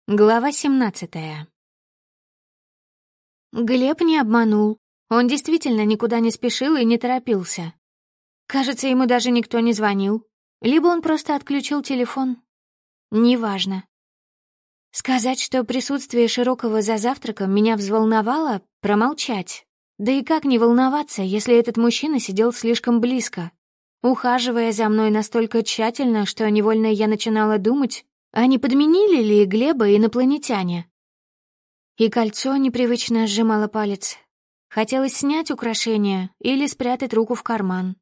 Глава 17. Глеб не обманул. Он действительно никуда не спешил и не торопился. Кажется, ему даже никто не звонил. Либо он просто отключил телефон. Неважно. Сказать, что присутствие Широкого за завтраком меня взволновало, промолчать. Да и как не волноваться, если этот мужчина сидел слишком близко, ухаживая за мной настолько тщательно, что невольно я начинала думать, а не подменили ли Глеба инопланетяне? И кольцо непривычно сжимало палец. Хотелось снять украшение или спрятать руку в карман.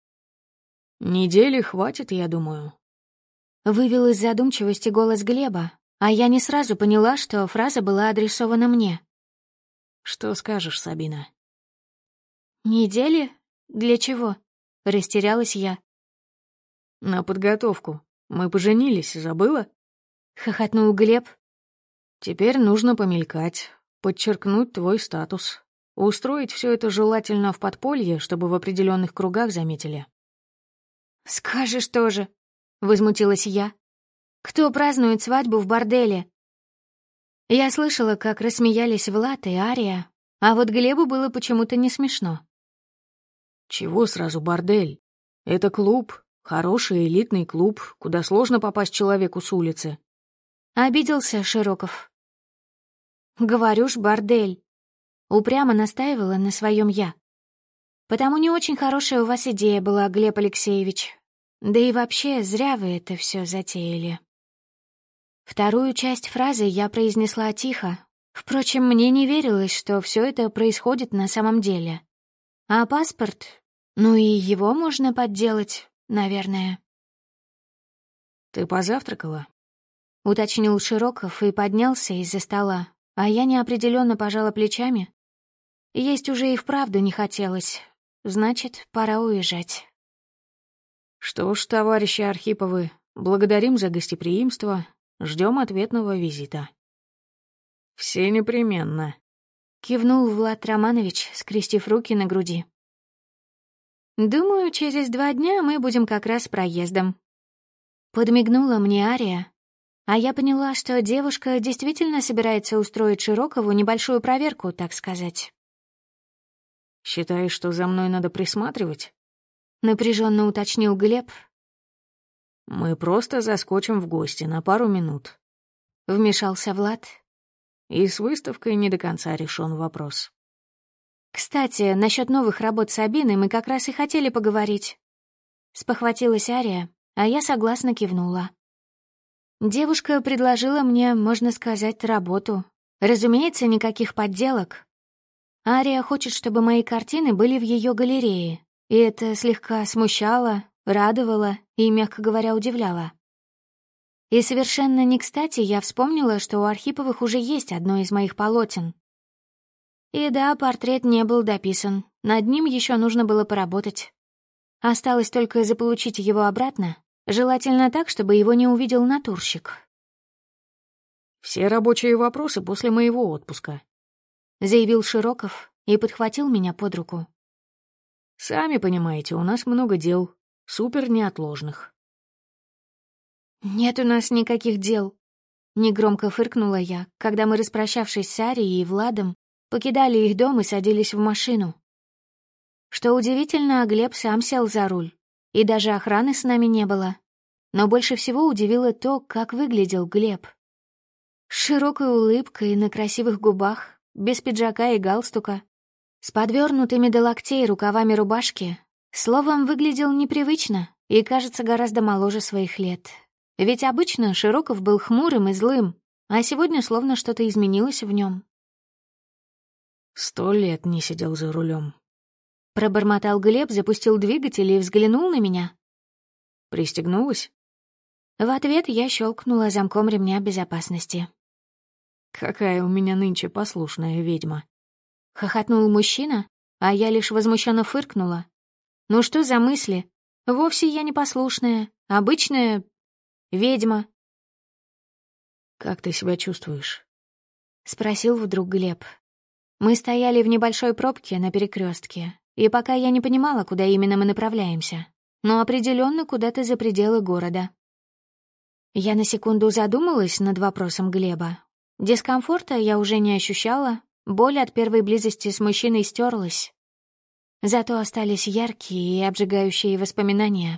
«Недели хватит, я думаю», — вывел из задумчивости голос Глеба, а я не сразу поняла, что фраза была адресована мне. «Что скажешь, Сабина?» «Недели? Для чего?» — растерялась я. «На подготовку. Мы поженились, забыла?» — хохотнул Глеб. «Теперь нужно помелькать, подчеркнуть твой статус, устроить все это желательно в подполье, чтобы в определенных кругах заметили». «Скажешь тоже», — возмутилась я. «Кто празднует свадьбу в борделе?» Я слышала, как рассмеялись Влад и Ария, а вот Глебу было почему-то не смешно. «Чего сразу бордель? Это клуб, хороший элитный клуб, куда сложно попасть человеку с улицы». Обиделся Широков. «Говорю ж, бордель». Упрямо настаивала на своем я. «Потому не очень хорошая у вас идея была, Глеб Алексеевич. Да и вообще, зря вы это все затеяли». Вторую часть фразы я произнесла тихо. Впрочем, мне не верилось, что все это происходит на самом деле. А паспорт? Ну и его можно подделать, наверное. «Ты позавтракала?» — уточнил Широков и поднялся из-за стола, а я неопределенно пожала плечами. Есть уже и вправду не хотелось. Значит, пора уезжать. «Что ж, товарищи Архиповы, благодарим за гостеприимство, ждем ответного визита». «Все непременно», — кивнул Влад Романович, скрестив руки на груди. «Думаю, через 2 дня мы будем как раз проездом». Подмигнула мне Ария, а я поняла, что девушка действительно собирается устроить Широкову небольшую проверку, так сказать. «Считаешь, что за мной надо присматривать?» — напряженно уточнил Глеб. «Мы просто заскочим в гости на пару минут», — вмешался Влад. «И с выставкой не до конца решен вопрос». «Кстати, насчет новых работ Сабины мы как раз и хотели поговорить». Спохватилась Ария, а я согласно кивнула. Девушка предложила мне, можно сказать, работу. Разумеется, никаких подделок. Ария хочет, чтобы мои картины были в ее галерее, и это слегка смущало, радовало и, мягко говоря, удивляло. И совершенно не кстати я вспомнила, что у Архиповых уже есть одно из моих полотен. И да, портрет не был дописан, над ним еще нужно было поработать. Осталось только заполучить его обратно, желательно так, чтобы его не увидел натурщик. «Все рабочие вопросы после моего отпуска», — заявил Широков и подхватил меня под руку. «Сами понимаете, у нас много дел, супер неотложных». «Нет у нас никаких дел», — негромко фыркнула я, когда мы, распрощавшись с Арией и Владом, покидали их дом и садились в машину. Что удивительно, Глеб сам сел за руль, и даже охраны с нами не было. Но больше всего удивило то, как выглядел Глеб. С широкой улыбкой на красивых губах, без пиджака и галстука, с подвернутыми до локтей рукавами рубашки, словом, выглядел непривычно и, кажется, гораздо моложе своих лет. Ведь обычно Широков был хмурым и злым, а сегодня словно что-то изменилось в нем. 100 лет не сидел за рулем. Пробормотал Глеб, запустил двигатель и взглянул на меня. «Пристегнулась?» В ответ я щелкнула замком ремня безопасности. «Какая у меня нынче послушная ведьма!» Хохотнул мужчина, а я лишь возмущенно фыркнула. Ну что за мысли? Вовсе я не послушная, обычная ведьма. «Как ты себя чувствуешь?» — спросил вдруг Глеб. Мы стояли в небольшой пробке на перекрестке, и пока я не понимала, куда именно мы направляемся, но определенно куда-то за пределы города. Я на секунду задумалась над вопросом Глеба. Дискомфорта я уже не ощущала, боль от первой близости с мужчиной стерлась. Зато остались яркие и обжигающие воспоминания.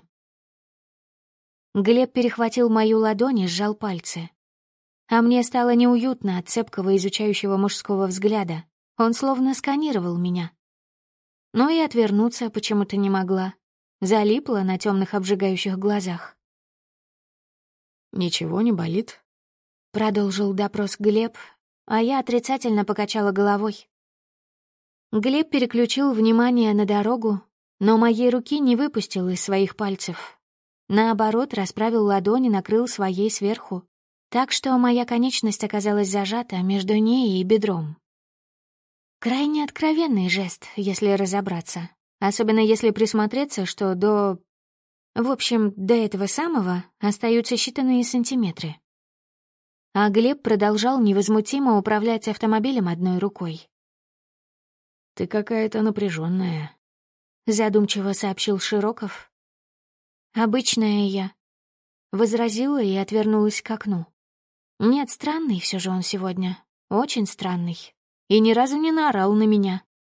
Глеб перехватил мою ладонь и сжал пальцы. А мне стало неуютно от цепкого изучающего мужского взгляда. Он словно сканировал меня. Но и отвернуться почему-то не могла. Залипла на темных обжигающих глазах. «Ничего не болит?» Продолжил допрос Глеб, а я отрицательно покачала головой. Глеб переключил внимание на дорогу, но моей руки не выпустил из своих пальцев. Наоборот, расправил ладони, накрыл своей сверху, так что моя конечность оказалась зажата между ней и бедром. Крайне откровенный жест, если разобраться. Особенно если присмотреться, что до этого самого остаются считанные сантиметры. А Глеб продолжал невозмутимо управлять автомобилем одной рукой. «Ты какая-то напряженная», — задумчиво сообщил Широков. «Обычная я», — возразила и отвернулась к окну. Нет, странный все же он сегодня, очень странный, и ни разу не наорал на меня.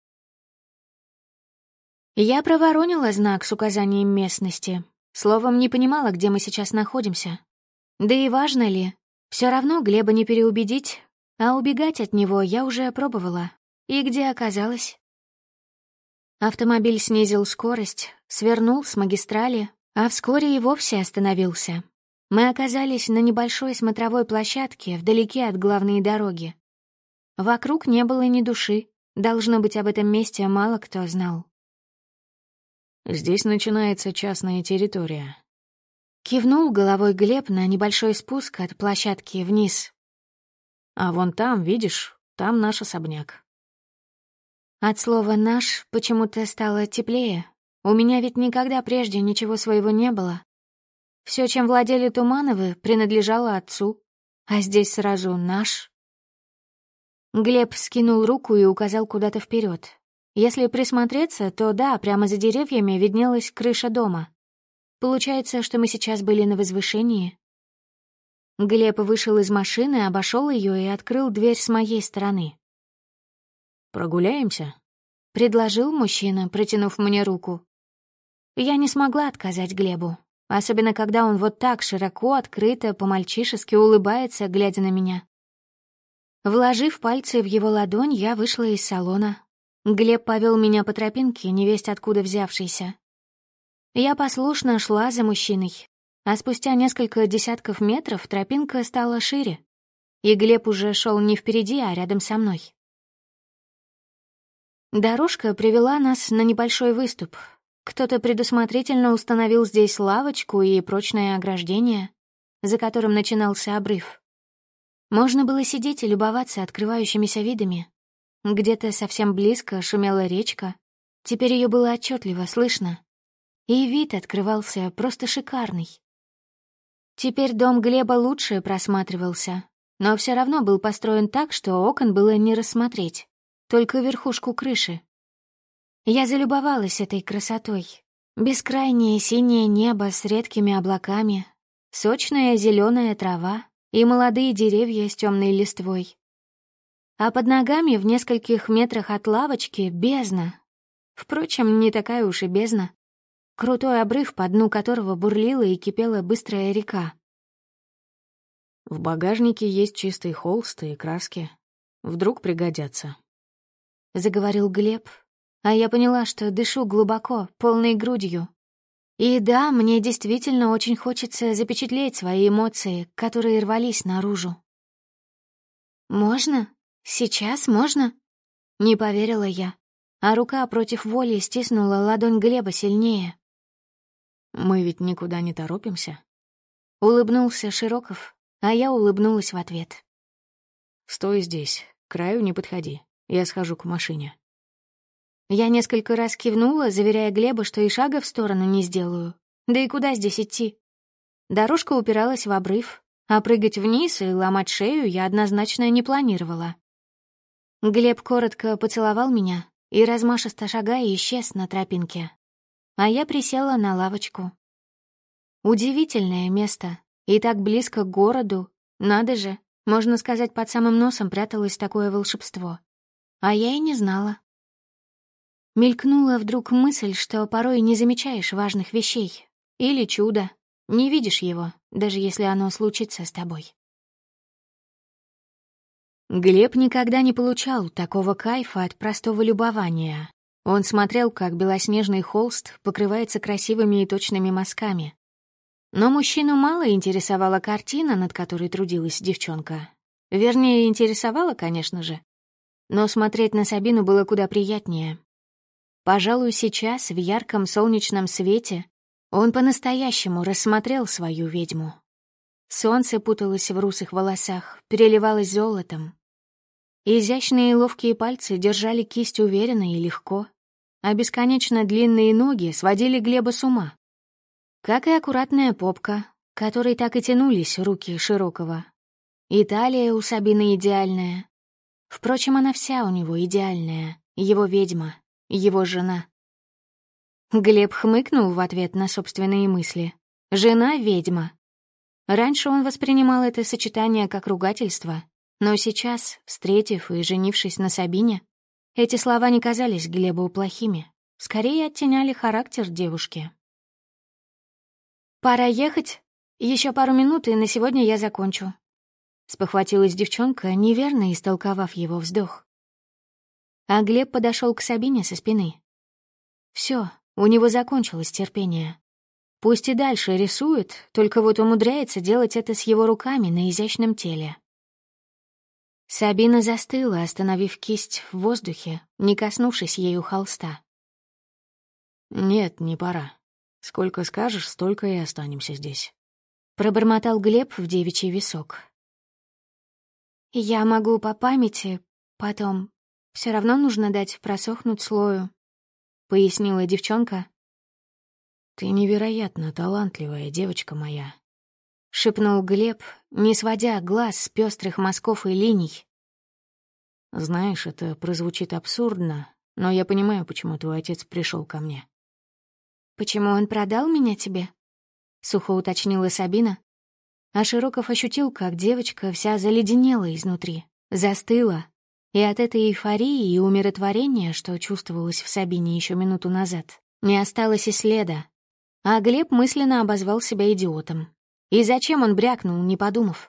Я проворонила знак с указанием местности, словом, не понимала, где мы сейчас находимся. Да и важно ли, все равно Глеба не переубедить, а убегать от него я уже пробовала. И где оказалась? Автомобиль снизил скорость, свернул с магистрали, а вскоре и вовсе остановился. Мы оказались на небольшой смотровой площадке вдалеке от главной дороги. Вокруг не было ни души, должно быть, об этом месте мало кто знал. «Здесь начинается частная территория». Кивнул головой Глеб на небольшой спуск от площадки вниз. «А вон там, видишь, там наш особняк». От слова «наш» почему-то стало теплее. У меня ведь никогда прежде ничего своего не было. Все, чем владели Тумановы, принадлежало отцу, а здесь сразу «наш». Глеб скинул руку и указал куда-то вперед. Если присмотреться, то да, прямо за деревьями виднелась крыша дома. Получается, что мы сейчас были на возвышении. Глеб вышел из машины, обошел ее и открыл дверь с моей стороны. «Прогуляемся?» — предложил мужчина, протянув мне руку. Я не смогла отказать Глебу, особенно когда он вот так широко, открыто, по-мальчишески улыбается, глядя на меня. Вложив пальцы в его ладонь, я вышла из салона. Глеб повел меня по тропинке, невесть откуда взявшейся. Я послушно шла за мужчиной, а спустя несколько десятков метров тропинка стала шире, и Глеб уже шел не впереди, а рядом со мной. Дорожка привела нас на небольшой выступ. Кто-то предусмотрительно установил здесь лавочку и прочное ограждение, за которым начинался обрыв. Можно было сидеть и любоваться открывающимися видами. Где-то совсем близко шумела речка, теперь ее было отчетливо слышно. И вид открывался просто шикарный. Теперь дом Глеба лучше просматривался, но все равно был построен так, что окон было не рассмотреть, только верхушку крыши. Я залюбовалась этой красотой. Бескрайнее синее небо с редкими облаками, сочная зеленая трава и молодые деревья с темной листвой. А под ногами в нескольких метрах от лавочки бездна. Впрочем, не такая уж и бездна. Крутой обрыв, по дну которого бурлила и кипела быстрая река. «В багажнике есть чистый холст и краски. Вдруг пригодятся», — заговорил Глеб, а я поняла, что дышу глубоко, полной грудью. И да, мне действительно очень хочется запечатлеть свои эмоции, которые рвались наружу. «Можно? Сейчас можно?» — не поверила я, а рука против воли стиснула ладонь Глеба сильнее. «Мы ведь никуда не торопимся», — улыбнулся Широков, а я улыбнулась в ответ. «Стой здесь, к краю не подходи, я схожу к машине». Я несколько раз кивнула, заверяя Глеба, что и шага в сторону не сделаю. Да и куда здесь идти? Дорожка упиралась в обрыв, а прыгать вниз и ломать шею я однозначно не планировала. Глеб коротко поцеловал меня и, размашисто шагая, исчез на тропинке. А я присела на лавочку. Удивительное место, И так близко к городу. Надо же, можно сказать, под самым носом пряталось такое волшебство. А я и не знала. Мелькнула вдруг мысль, что порой не замечаешь важных вещей. Или чудо. Не видишь его, даже если оно случится с тобой. Глеб никогда не получал такого кайфа от простого любования. Он смотрел, как белоснежный холст покрывается красивыми и точными мазками. Но мужчину мало интересовала картина, над которой трудилась девчонка. Вернее, интересовала, конечно же. Но смотреть на Сабину было куда приятнее. Пожалуй, сейчас, в ярком солнечном свете, он по-настоящему рассмотрел свою ведьму. Солнце путалось в русых волосах, переливалось золотом. Изящные и ловкие пальцы держали кисть уверенно и легко, а бесконечно длинные ноги сводили Глеба с ума. Как и аккуратная попка, которой так и тянулись руки Широкого. И талия у Сабины идеальная. Впрочем, она вся у него идеальная, его ведьма, его жена. Глеб хмыкнул в ответ на собственные мысли. «Жена-ведьма». Раньше он воспринимал это сочетание как ругательство, но сейчас, встретив и женившись на Сабине, эти слова не казались Глебу плохими, скорее оттеняли характер девушки. «Пора ехать. Еще пару минут, и на сегодня я закончу», — спохватилась девчонка, неверно истолковав его вздох. А Глеб подошел к Сабине со спины. Все, у него закончилось терпение. Пусть и дальше рисует, только вот умудряется делать это с его руками на изящном теле. Сабина застыла, остановив кисть в воздухе, не коснувшись ею холста. «Нет, не пора. Сколько скажешь, столько и останемся здесь», — пробормотал Глеб в девичий висок. «Я могу по памяти, потом. Все равно нужно дать просохнуть слою», — пояснила девчонка. «Ты невероятно талантливая, девочка моя», — шепнул Глеб, не сводя глаз с пестрых мазков и линий. «Знаешь, это прозвучит абсурдно, но я понимаю, почему твой отец пришел ко мне». «Почему он продал меня тебе?» — сухо уточнила Сабина. А Широков ощутил, как девочка вся заледенела изнутри, застыла, и от этой эйфории и умиротворения, что чувствовалось в Сабине еще минуту назад, не осталось и следа. А Глеб мысленно обозвал себя идиотом. И зачем он брякнул, не подумав?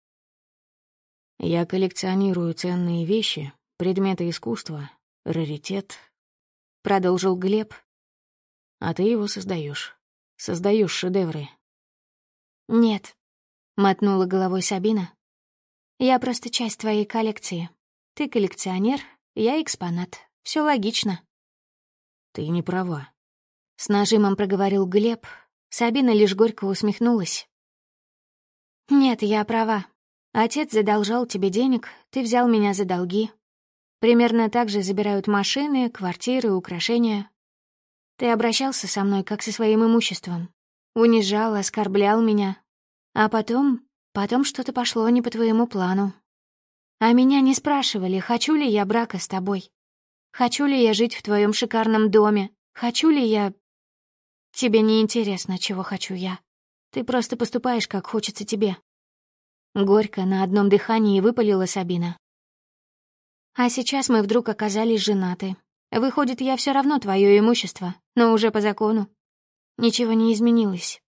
«Я коллекционирую ценные вещи, предметы искусства, раритет», — продолжил Глеб. «А ты его создаешь шедевры». «Нет», — мотнула головой Сабина. «Я просто часть твоей коллекции. Ты коллекционер, я экспонат. Все логично». «Ты не права», — с нажимом проговорил Глеб. Сабина лишь горько усмехнулась. «Нет, я права. Отец задолжал тебе денег, ты взял меня за долги. Примерно так же забирают машины, квартиры, украшения. Ты обращался со мной, как со своим имуществом. Унижал, оскорблял меня. А потом что-то пошло не по твоему плану. А меня не спрашивали, хочу ли я брака с тобой. Хочу ли я жить в твоем шикарном доме. Хочу ли я... Тебе не интересно, чего хочу я. Ты просто поступаешь, как хочется тебе». Горько на одном дыхании выпалила Сабина. «А сейчас мы вдруг оказались женаты. Выходит, я все равно твое имущество, но уже по закону. Ничего не изменилось».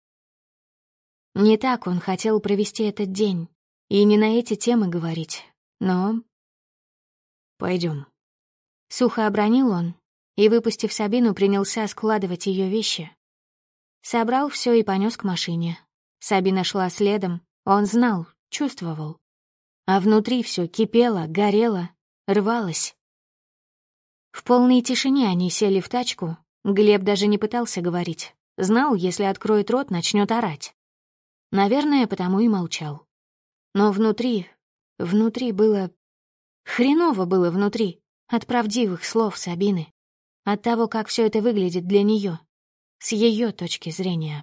Не так он хотел провести этот день, и не на эти темы говорить, но... «Пойдем», — сухо обронил он, и, выпустив Сабину, принялся складывать ее вещи. Собрал все и понес к машине. Сабина шла следом, он знал, чувствовал. А внутри все кипело, горело, рвалось. В полной тишине они сели в тачку. Глеб даже не пытался говорить. Знал, если откроет рот, начнет орать. Наверное, потому и молчал. Но внутри было... Хреново было внутри, от правдивых слов Сабины. От того, как все это выглядит для нее, с ее точки зрения.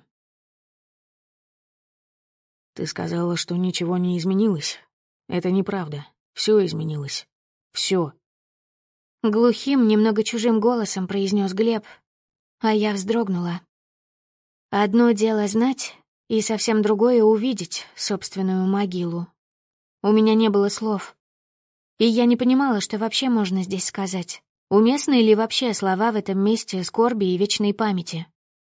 «Ты сказала, что ничего не изменилось. Это неправда. Все изменилось. Все. Глухим, немного чужим голосом произнес Глеб, а я вздрогнула. Одно дело знать, и совсем другое — увидеть собственную могилу. У меня не было слов. И я не понимала, что вообще можно здесь сказать. Уместны ли вообще слова в этом месте скорби и вечной памяти?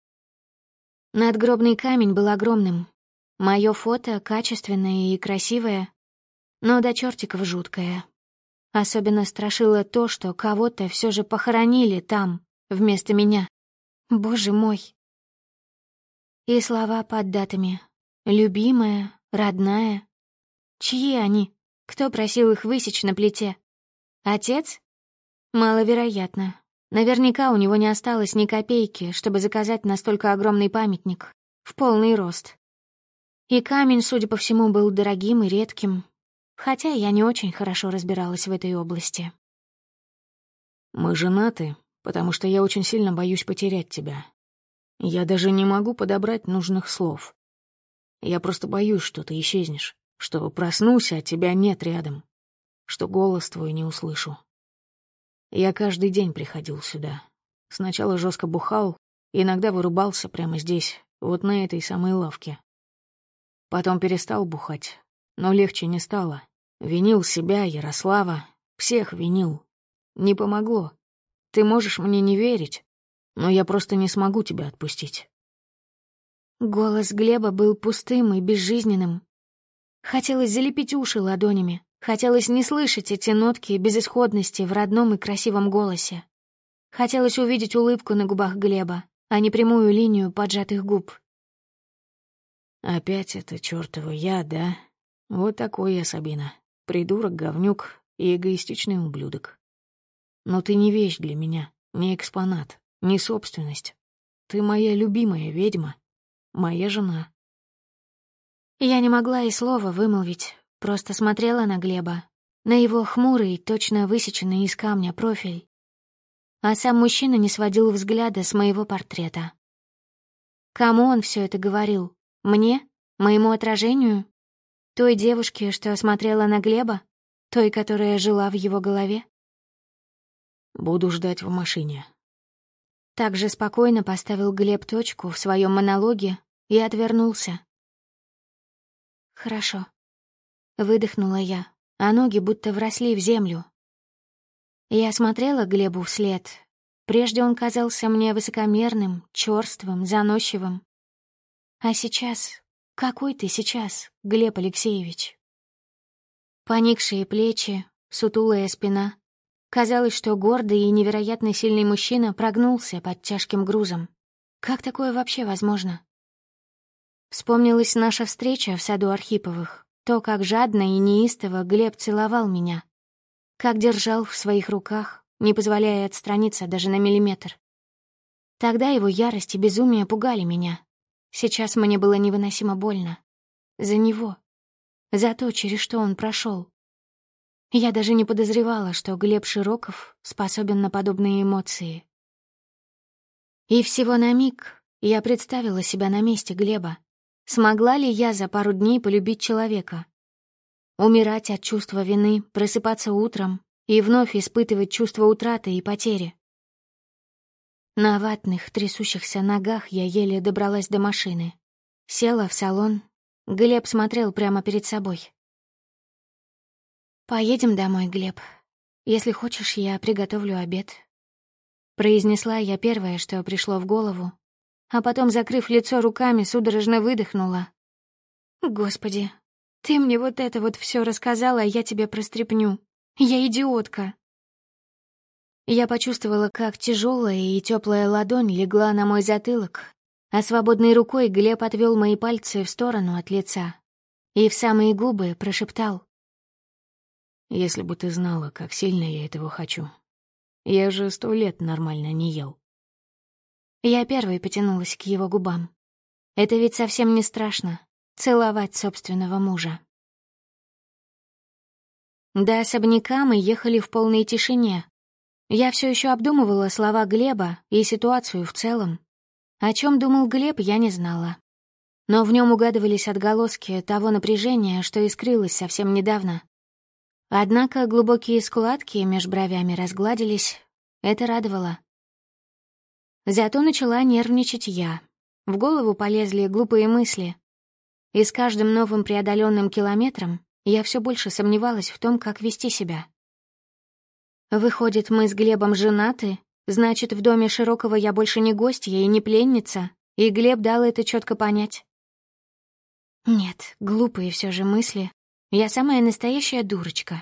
Надгробный камень был огромным. Моё фото качественное и красивое, но до чертиков жуткое. Особенно страшило то, что кого-то все же похоронили там, вместо меня. Боже мой! И слова под датами. Любимая, родная. Чьи они? Кто просил их высечь на плите? Отец? Маловероятно. Наверняка у него не осталось ни копейки, чтобы заказать настолько огромный памятник. В полный рост. И камень, судя по всему, был дорогим и редким. Хотя я не очень хорошо разбиралась в этой области. Мы женаты, потому что я очень сильно боюсь потерять тебя. Я даже не могу подобрать нужных слов. Я просто боюсь, что ты исчезнешь, что проснусь, а тебя нет рядом, что голос твой не услышу. Я каждый день приходил сюда. Сначала жестко бухал, иногда вырубался прямо здесь, вот на этой самой лавке. Потом перестал бухать, но легче не стало. Винил себя, Ярослава, всех винил. Не помогло. Ты можешь мне не верить, но я просто не смогу тебя отпустить. Голос Глеба был пустым и безжизненным. Хотелось залепить уши ладонями. Хотелось не слышать эти нотки безысходности в родном и красивом голосе. Хотелось увидеть улыбку на губах Глеба, а не прямую линию поджатых губ. Опять это чёртово я, да? Вот такой я, Сабина. Придурок, говнюк и эгоистичный ублюдок. Но ты не вещь для меня, не экспонат, не собственность. Ты моя любимая ведьма, моя жена. Я не могла и слова вымолвить, просто смотрела на Глеба, на его хмурый, точно высеченный из камня профиль. А сам мужчина не сводил взгляда с моего портрета. Кому он все это говорил? Мне? Моему отражению? Той девушке, что смотрела на Глеба? Той, которая жила в его голове? Буду ждать в машине. Так же спокойно поставил Глеб точку в своем монологе и отвернулся. «Хорошо», — выдохнула я, а ноги будто вросли в землю. Я смотрела Глебу вслед. Прежде он казался мне высокомерным, чёрствым, заносчивым. А сейчас... Какой ты сейчас, Глеб Алексеевич? Поникшие плечи, сутулая спина. Казалось, что гордый и невероятно сильный мужчина прогнулся под тяжким грузом. Как такое вообще возможно? Вспомнилась наша встреча в саду Архиповых, то, как жадно и неистово Глеб целовал меня, как держал в своих руках, не позволяя отстраниться даже на миллиметр. Тогда его ярость и безумие пугали меня. Сейчас мне было невыносимо больно. За него. За то, через что он прошел. Я даже не подозревала, что Глеб Широков способен на подобные эмоции. И всего на миг я представила себя на месте Глеба. Смогла ли я за пару дней полюбить человека? Умирать от чувства вины, просыпаться утром и вновь испытывать чувство утраты и потери. На ватных, трясущихся ногах я еле добралась до машины. Села в салон. Глеб смотрел прямо перед собой. «Поедем домой, Глеб. Если хочешь, я приготовлю обед». Произнесла я первое, что пришло в голову, а потом, закрыв лицо руками, судорожно выдохнула. «Господи, ты мне вот это вот все рассказала, а я тебе прострепню. Я идиотка». Я почувствовала, как тяжелая и теплая ладонь легла на мой затылок, а свободной рукой Глеб отвел мои пальцы в сторону от лица и в самые губы прошептал: «Если бы ты знала, как сильно я этого хочу. Я же 100 лет нормально не ел». Я первой потянулась к его губам. Это ведь совсем не страшно — целовать собственного мужа. До особняка мы ехали в полной тишине. Я все еще обдумывала слова Глеба и ситуацию в целом. О чем думал Глеб, я не знала. Но в нем угадывались отголоски того напряжения, что искрилось совсем недавно. Однако глубокие складки меж бровями разгладились. Это радовало. Зато начала нервничать я. В голову полезли глупые мысли. и с каждым новым преодоленным километром я все больше сомневалась в том, как вести себя. Выходит, мы с Глебом женаты, значит, в доме Широкого я больше не гостья и не пленница, и Глеб дал это четко понять. Нет, глупые все же мысли. Я самая настоящая дурочка.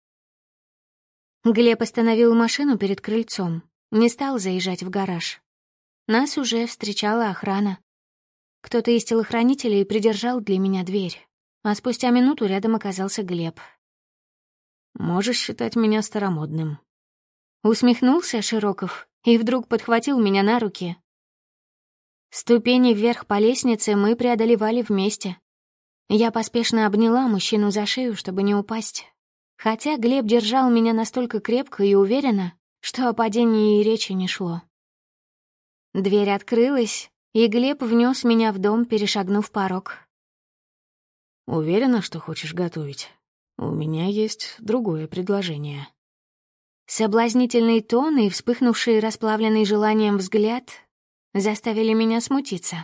Глеб остановил машину перед крыльцом, не стал заезжать в гараж. Нас уже встречала охрана. Кто-то из телохранителей придержал для меня дверь, а спустя минуту рядом оказался Глеб. «Можешь считать меня старомодным». Усмехнулся Широков и вдруг подхватил меня на руки. Ступени вверх по лестнице мы преодолевали вместе. Я поспешно обняла мужчину за шею, чтобы не упасть. Хотя Глеб держал меня настолько крепко и уверенно, что о падении и речи не шло. Дверь открылась, и Глеб внес меня в дом, перешагнув порог. «Уверена, что хочешь готовить? У меня есть другое предложение». Соблазнительный тон и вспыхнувший расплавленный желанием взгляд заставили меня смутиться.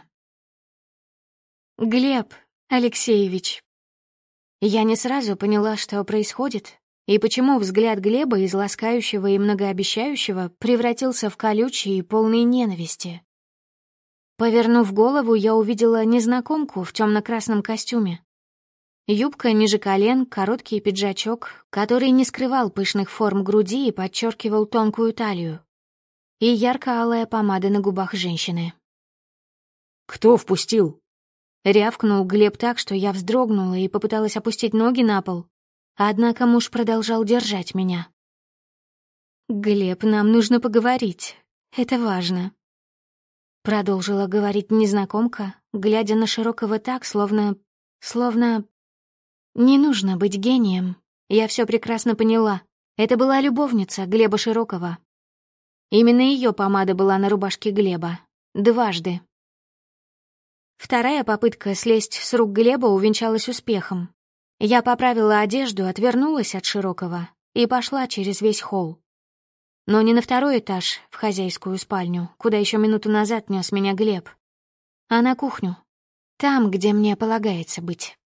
«Глеб Алексеевич». Я не сразу поняла, что происходит, и почему взгляд Глеба из ласкающего и многообещающего превратился в колючий и полный ненависти. Повернув голову, я увидела незнакомку в темно-красном костюме. Юбка ниже колен, короткий пиджачок, который не скрывал пышных форм груди и подчеркивал тонкую талию, и ярко-алая помада на губах женщины. «Кто впустил?» Рявкнул Глеб так, что я вздрогнула и попыталась опустить ноги на пол. Однако муж продолжал держать меня. «Глеб, нам нужно поговорить. Это важно», — продолжила говорить незнакомка, глядя на Широкого так, словно... Не нужно быть гением. Я все прекрасно поняла. Это была любовница Глеба Широкова. Именно ее помада была на рубашке Глеба. Дважды. Вторая попытка слезть с рук Глеба увенчалась успехом. Я поправила одежду, отвернулась от Широкого и пошла через весь холл. Но не на второй этаж, в хозяйскую спальню, куда еще минуту назад нес меня Глеб, а на кухню, там, где мне полагается быть.